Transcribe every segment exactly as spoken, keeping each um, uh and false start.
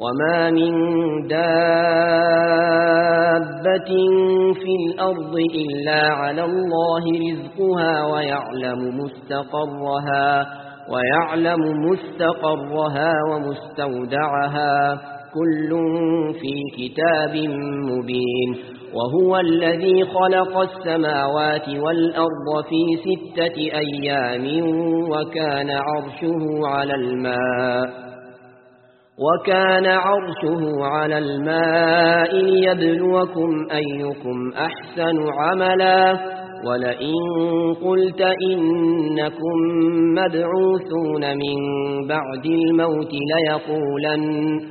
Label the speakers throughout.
Speaker 1: وما من دابة في الأرض إلا على الله رزقها ويعلم مستقرها ويعلم مستقرها ومستودعها كل في كتاب مبين وهو الذي خلق السماوات والأرض في ستة أيام وكان عرشه على الماء وكان عرشه على الماء ليبلوكم أيكم أحسن عملا ولئن قلت إنكم مبعوثون من بعد الموت ليقولن,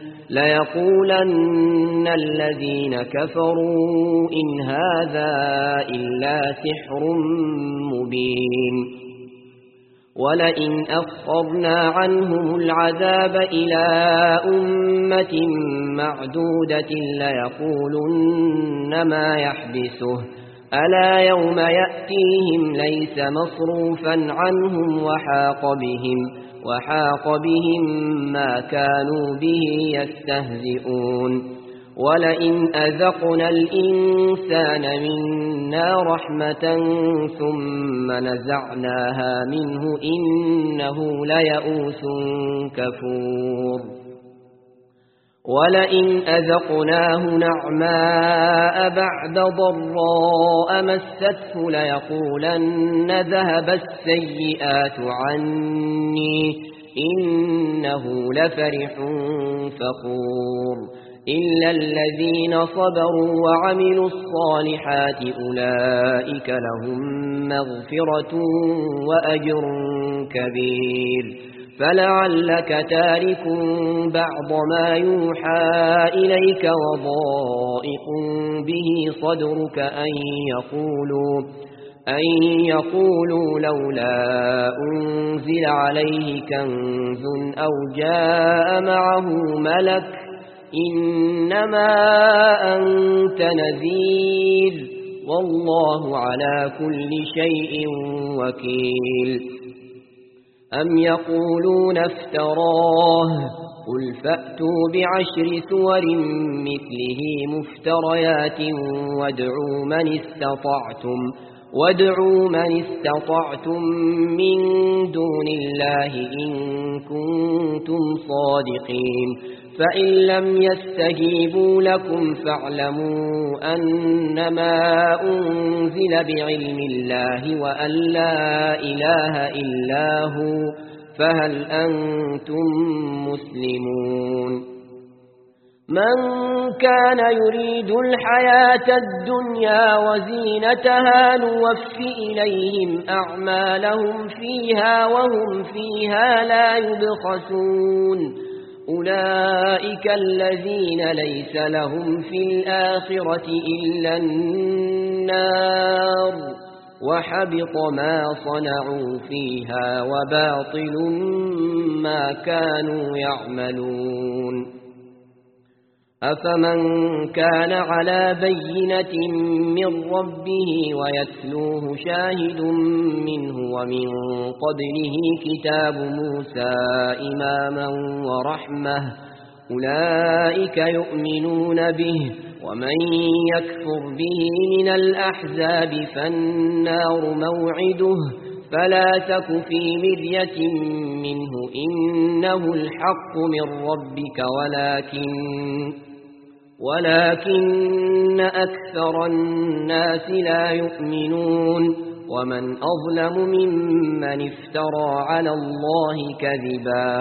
Speaker 1: ليقولن الذين كفروا إن هذا إلا سحر مبين ولئن أخرنا عنهم العذاب إلى أمة معدودة ليقولن ما يحبسه ألا يوم يأتيهم ليس مصروفا عنهم وحاق بهم, وحاق بهم ما كانوا به يستهزئون ولئن أذقنا الإنسان منا رحمة ثم نزعناها منه إنه ليئوس كفور ولئن أذقناه نعماء بعد ضراء مسته ليقولن ذهب السيئات عني إنه لفرح فخور إلا الذين صبروا وعملوا الصالحات أولئك لهم مغفرة وأجر كبير فلعلك تارك بعض ما يوحى إليك وضائق به صدرك أن يقولوا, أن يقولوا لولا أنزل عليه كنز أو جاء معه ملك إنما أنت نذير والله على كل شيء وكيل أم يقولون افتراه قل فأتوا بعشر سور مثله مفتريات وادعوا من استطعتم وادعوا من استطعتم من دون الله إن كنتم صادقين فإن لم يستجيبوا لكم فاعلموا أنما أنزل بعلم الله وأن لا إله إلا هو فهل أنتم مسلمون من كان يريد الحياة الدنيا وزينتها نوفي إليهم أعمالهم فيها وهم فيها لا يبخسون أولئك الذين ليس لهم في الآخرة إلا النار وحبط ما صنعوا فيها وباطل ما كانوا يعملون أفمن كان على بينة من ربه ويتلوه شاهد منه ومن قبله كتاب موسى إماما ورحمة أولئك يؤمنون به ومن يكفر به من الأحزاب فالنار موعده فلا تك في مرية منه إنه الحق من ربك ولكن ولكن أكثر الناس لا يؤمنون ومن أظلم ممن افترى على الله كذبا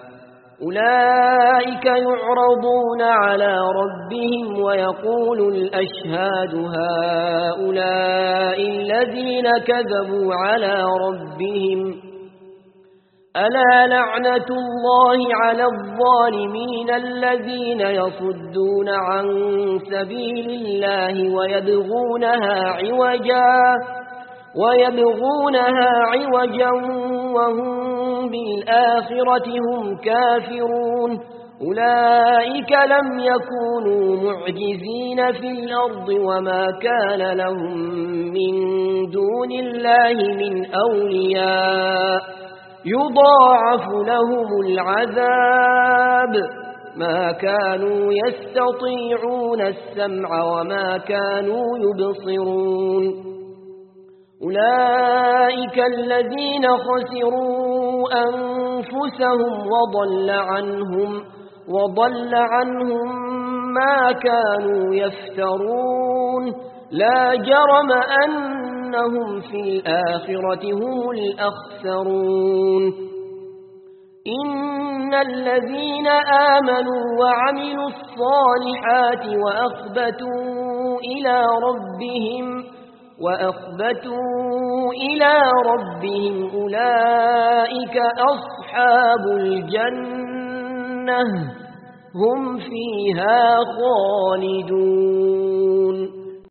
Speaker 1: أولئك يعرضون على ربهم ويقول الأشهاد هؤلاء الذين كذبوا على ربهم ألا لعنة الله على الظالمين الذين يصدون عن سبيل الله ويبغونها عوجا ويبغونها عوجا وهم بالآخرة هم كافرون أولئك لم يكونوا معجزين في الأرض وما كان لهم من دون الله من أولياء يضاعف لهم العذاب ما كانوا يستطيعون السمع وما كانوا يبصرون أولئك الذين خسروا أنفسهم وضل عنهم وضل عنهم ما كانوا يفترون لا جرم أنهم في الآخرة هم الأخسرون إن الذين آمنوا وعملوا الصالحات وأخبتوا إلى ربهم وأخبتوا إلى ربهم أولئك أصحاب الجنة هم فيها خالدون